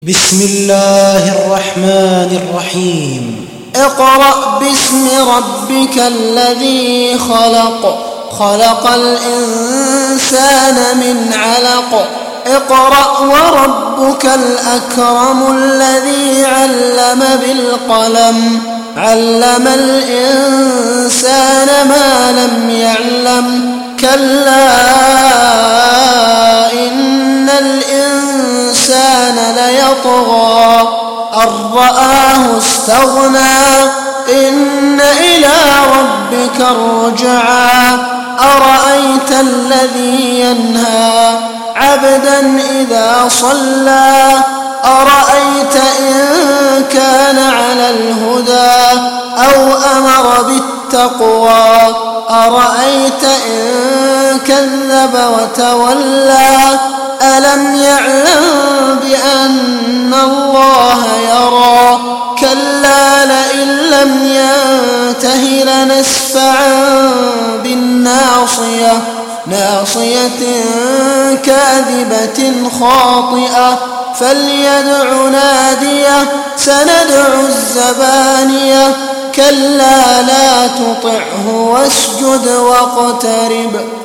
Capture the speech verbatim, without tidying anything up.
بسم الله الرحمن الرحيم. اقرأ باسم ربك الذي خلق خلق الإنسان من علق اقرأ وربك الأكرم الذي علم بالقلم علم الإنسان ما لم يعلم كلا إن الإنسان ليطغى أن رآه استغنى إن إلى ربك الرجعى أرأيت الذي ينهى عبدا إذا صلى أرأيت إن كان على الهدى أو أمر بالتقوى أرأيت إن كذب وتولى ألم يعلم بأن الله يرى كلا لئن لم ينته لنسفعا بالناصية ناصية كاذبة خاطئة فليدع ناديه سندع الزبانية كلا لا تطعه واسجد واقترب